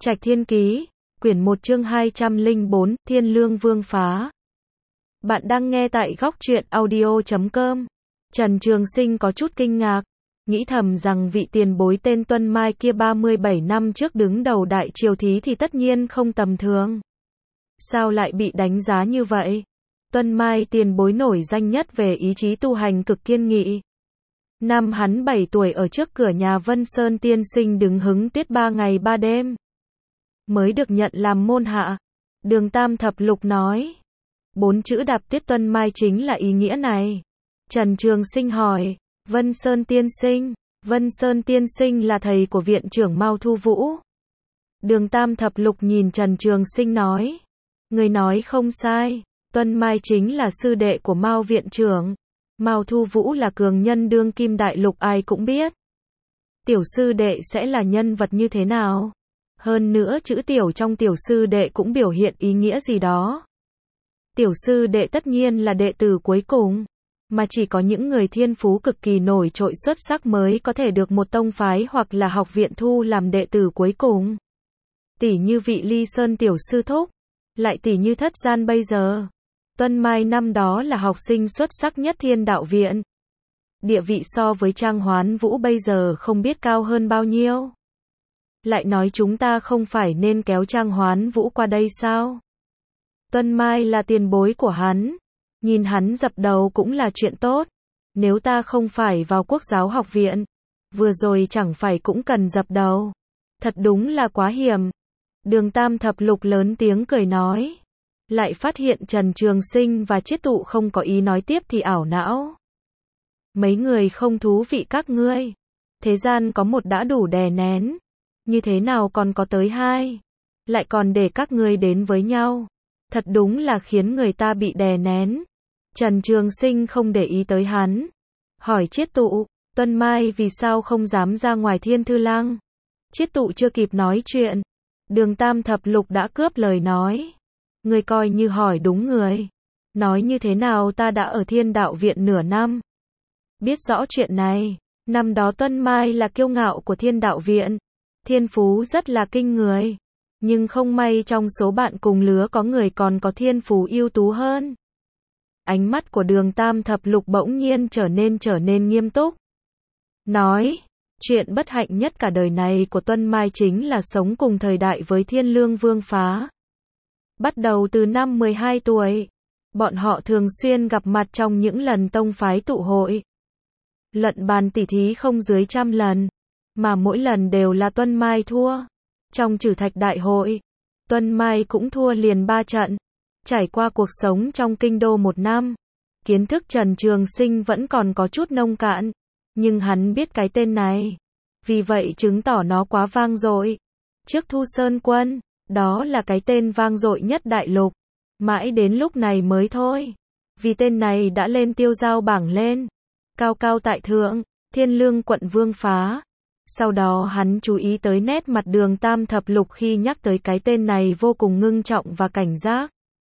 Trạch Thiên Ký, quyển 1 chương 204, Thiên Lương Vương Phá. Bạn đang nghe tại góc truyện audio.com. Trần Trường Sinh có chút kinh ngạc, nghĩ thầm rằng vị tiền bối tên Tuân Mai kia 37 năm trước đứng đầu đại triều thí thì tất nhiên không tầm thường. Sao lại bị đánh giá như vậy? Tuân Mai tiền bối nổi danh nhất về ý chí tu hành cực kiên nghị. Năm hắn 7 tuổi ở trước cửa nhà Vân Sơn tiên sinh đứng hứng tuyết 3 ngày 3 đêm. Mới được nhận làm môn hạ. Đường Tam Thập Lục nói. 4 chữ đạp tuyết Tuân Mai chính là ý nghĩa này. Trần Trường Sinh hỏi. Vân Sơn tiên sinh. Vân Sơn tiên sinh là thầy của viện trưởng Mao Thu Vũ. Đường Tam Thập Lục nhìn Trần Trường Sinh nói. Người nói không sai. Tuân Mai chính là sư đệ của Mao viện trưởng. Mao Thu Vũ là cường nhân đương kim đại lục ai cũng biết. Tiểu sư đệ sẽ là nhân vật như thế nào? Hơn nữa chữ tiểu trong tiểu sư đệ cũng biểu hiện ý nghĩa gì đó. Tiểu sư đệ tất nhiên là đệ tử cuối cùng, mà chỉ có những người thiên phú cực kỳ nổi trội xuất sắc mới có thể được một tông phái hoặc là học viện thu làm đệ tử cuối cùng. Tỷ như vị Ly Sơn tiểu sư thúc, lại tỷ như Thất Gian bây giờ. Tuân Mai năm đó là học sinh xuất sắc nhất Thiên Đạo Viện. Địa vị so với Trang Hoán Vũ bây giờ không biết cao hơn bao nhiêu. Lại nói chúng ta không phải nên kéo Trang Hoán Vũ qua đây sao? Tuân Mai là tiền bối của hắn. Nhìn hắn dập đầu cũng là chuyện tốt. Nếu ta không phải vào Quốc giáo học viện, vừa rồi chẳng phải cũng cần dập đầu. Thật đúng là quá hiểm. Đường Tam Thập Lục lớn tiếng cười nói. Lại phát hiện Trần Trường Sinh và Chiết Tụ không có ý nói tiếp thì ảo não. Mấy người không thú vị các ngươi. Thế gian có một đã đủ đè nén. Như thế nào còn có tới hai? Lại còn để các ngươi đến với nhau. Thật đúng là khiến người ta bị đè nén. Trần Trường Sinh không để ý tới hắn. Hỏi Chiết Tụ, Tuân Mai vì sao không dám ra ngoài Thiên Thư Lăng? Chiết Tụ chưa kịp nói chuyện. Đường Tam Thập Lục đã cướp lời nói. Ngươi coi như hỏi đúng người. Nói như thế nào ta đã ở Thiên Đạo Viện nửa năm. Biết rõ chuyện này. Năm đó Tuân Mai là kiêu ngạo của Thiên Đạo Viện. Thiên phú rất là kinh người. Nhưng không may trong số bạn cùng lứa có người còn có thiên phú ưu tú hơn. Ánh mắt của Đường Tam Thập Lục bỗng nhiên trở nên nghiêm túc. Nói, chuyện bất hạnh nhất cả đời này của Tuân Mai chính là sống cùng thời đại với Thiên Lương Vương Phá. Bắt đầu từ năm 12 tuổi, bọn họ thường xuyên gặp mặt trong những lần tông phái tụ hội. Luận bàn tỉ thí không dưới 100 lần, mà mỗi lần đều là Tuân Mai thua. Trong Trử Thạch Đại hội, Tuân Mai cũng thua liền 3 trận. Trải qua cuộc sống trong kinh đô 1 năm, kiến thức Trần Trường Sinh vẫn còn có chút nông cạn, nhưng hắn biết cái tên này, vì vậy chứng tỏ nó quá vang dội. Trước Thu Sơn Quân, đó là cái tên vang dội nhất đại lục, mãi đến lúc này mới thôi, vì tên này đã lên tiêu giao bảng lên, cao cao tại thượng, Thiên Lương quận Vương Phá. Sau đó hắn chú ý tới nét mặt Đường Tam Thập Lục khi nhắc tới cái tên này vô cùng ngưng trọng và cảnh giác.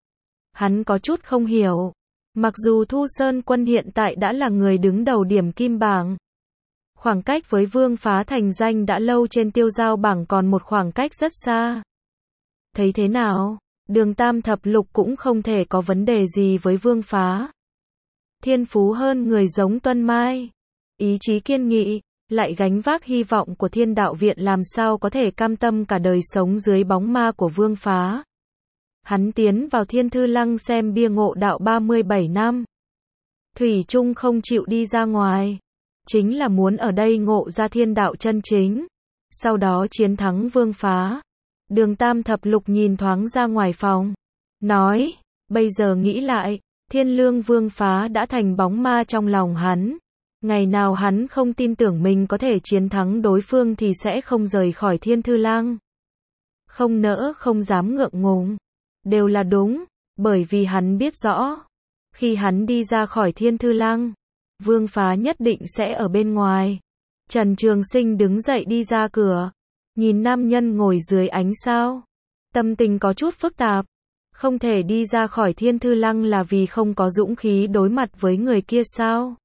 Hắn có chút không hiểu. Mặc dù Thu Sơn Quân hiện tại đã là người đứng đầu điểm kim bảng, khoảng cách với Vương Phá thành danh đã lâu trên tiêu giao bảng còn một khoảng cách rất xa. Thấy thế nào? Đường Tam Thập Lục cũng không thể có vấn đề gì với Vương Phá. Thiên phú hơn người giống Tuân Mai, ý chí kiên nghị, lại gánh vác hy vọng của Thiên Đạo Viện, làm sao có thể cam tâm cả đời sống dưới bóng ma của Vương Phá. Hắn tiến vào Thiên Thư Lăng xem bia ngộ đạo 37 năm. Thủy chung không chịu đi ra ngoài. Chính là muốn ở đây ngộ ra thiên đạo chân chính. Sau đó chiến thắng Vương Phá. Đường Tam Thập Lục nhìn thoáng ra ngoài phòng. Nói, bây giờ nghĩ lại, Thiên Lương Vương Phá đã thành bóng ma trong lòng hắn. Ngày nào hắn không tin tưởng mình có thể chiến thắng đối phương thì sẽ không rời khỏi Thiên Thư Lăng. Không nỡ không dám ngượng ngùng. Đều là đúng, bởi vì hắn biết rõ. Khi hắn đi ra khỏi Thiên Thư Lăng, Vương Phá nhất định sẽ ở bên ngoài. Trần Trường Sinh đứng dậy đi ra cửa. Nhìn nam nhân ngồi dưới ánh sao. Tâm tình có chút phức tạp. Không thể đi ra khỏi Thiên Thư Lăng là vì không có dũng khí đối mặt với người kia sao?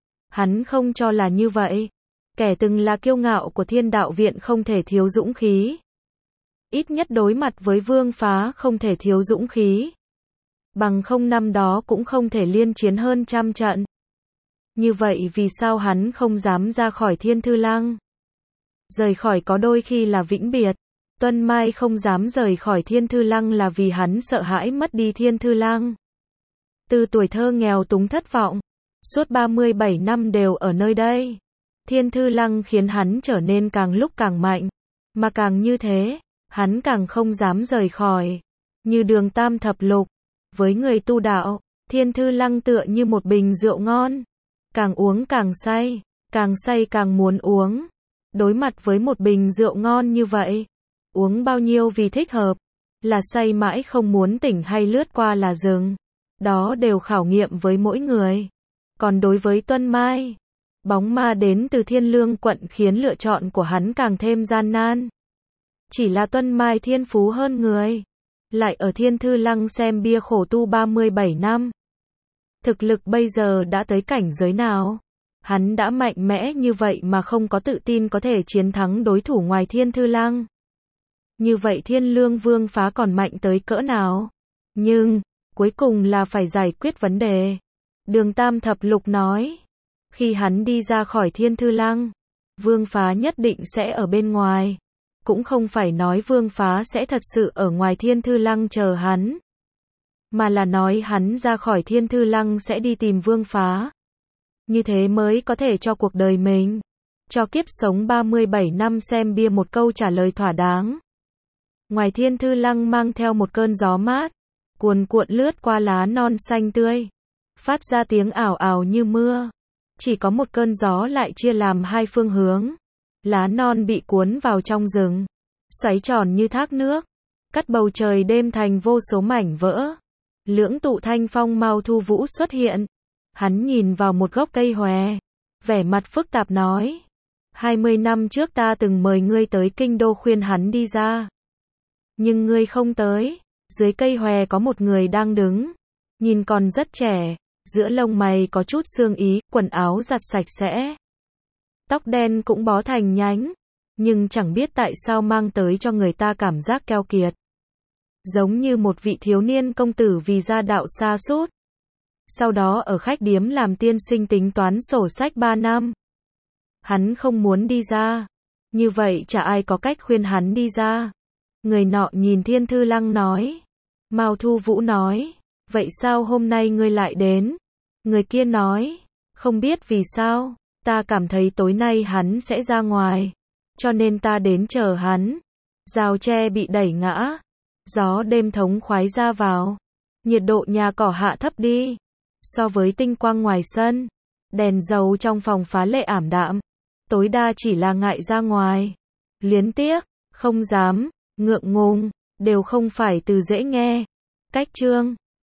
Hắn không cho là như vậy. Kẻ từng là kiêu ngạo của Thiên Đạo Viện không thể thiếu dũng khí. Ít nhất đối mặt với Vương Phá không thể thiếu dũng khí. Bằng không năm đó cũng không thể liên chiến hơn trăm trận. Như vậy vì sao hắn không dám ra khỏi Thiên Thư Lăng? Rời khỏi có đôi khi là vĩnh biệt. Tuân Mai không dám rời khỏi Thiên Thư Lăng là vì hắn sợ hãi mất đi Thiên Thư Lăng. Từ tuổi thơ nghèo túng thất vọng, suốt 37 năm đều ở nơi đây. Thiên Thư Lăng khiến hắn trở nên càng lúc càng mạnh, mà càng như thế, hắn càng không dám rời khỏi. Như Đường Tam Thập Lục, với người tu đạo, Thiên Thư Lăng tựa như một bình rượu ngon, càng uống càng say càng muốn uống. Đối mặt với một bình rượu ngon như vậy, uống bao nhiêu vì thích hợp, là say mãi không muốn tỉnh hay lướt qua là dừng, đó đều khảo nghiệm với mỗi người. Còn đối với Tuân Mai, bóng ma đến từ Thiên Lương quận khiến lựa chọn của hắn càng thêm gian nan. Chỉ là Tuân Mai thiên phú hơn người, lại ở Thiên Thư Lăng xem bia khổ tu 37 năm. Thực lực bây giờ đã tới cảnh giới nào? Hắn đã mạnh mẽ như vậy mà không có tự tin có thể chiến thắng đối thủ ngoài Thiên Thư Lăng. Như vậy Thiên Lương Vương Phá còn mạnh tới cỡ nào? Nhưng, cuối cùng là phải giải quyết vấn đề. Đường Tam Thập Lục nói, khi hắn đi ra khỏi Thiên Thư Lăng, Vương Phá nhất định sẽ ở bên ngoài. Cũng không phải nói Vương Phá sẽ thật sự ở ngoài Thiên Thư Lăng chờ hắn, mà là nói hắn ra khỏi Thiên Thư Lăng sẽ đi tìm Vương Phá. Như thế mới có thể cho cuộc đời mình, cho kiếp sống 37 năm xem bia một câu trả lời thỏa đáng. Ngoài Thiên Thư Lăng mang theo một cơn gió mát, cuồn cuộn lướt qua lá non xanh tươi, phát ra tiếng ảo ảo như mưa. Chỉ có một cơn gió lại chia làm hai phương hướng. Lá non bị cuốn vào trong rừng, xoáy tròn như thác nước, cắt bầu trời đêm thành vô số mảnh vỡ. Lưỡng tụ thanh phong Mao Thu Vũ xuất hiện. Hắn nhìn vào một gốc cây hòe, vẻ mặt phức tạp nói, 20 năm trước ta từng mời ngươi tới kinh đô khuyên hắn đi ra. Nhưng ngươi không tới. Dưới cây hòe có một người đang đứng, nhìn còn rất trẻ, giữa lông mày có chút sương ý, quần áo giặt sạch sẽ. Tóc đen cũng bó thành nhánh, nhưng chẳng biết tại sao mang tới cho người ta cảm giác keo kiệt. Giống như một vị thiếu niên công tử vì gia đạo sa sút. Sau đó ở khách điếm làm tiên sinh tính toán sổ sách 3 năm. Hắn không muốn đi ra. Như vậy chả ai có cách khuyên hắn đi ra. Người nọ nhìn Thiên Thư Lăng nói. Mao Thu Vũ nói, vậy sao hôm nay ngươi lại đến? Người kia nói, không biết vì sao, ta cảm thấy tối nay hắn sẽ ra ngoài, cho nên ta đến chờ hắn. Rào tre bị đẩy ngã, gió đêm thống khoái ra vào, nhiệt độ nhà cỏ hạ thấp đi. So với tinh quang ngoài sân, đèn dầu trong phòng phá lệ ảm đạm, tối đa chỉ là ngại ra ngoài, luyến tiếc, không dám, ngượng ngùng, đều không phải từ dễ nghe. Cách chương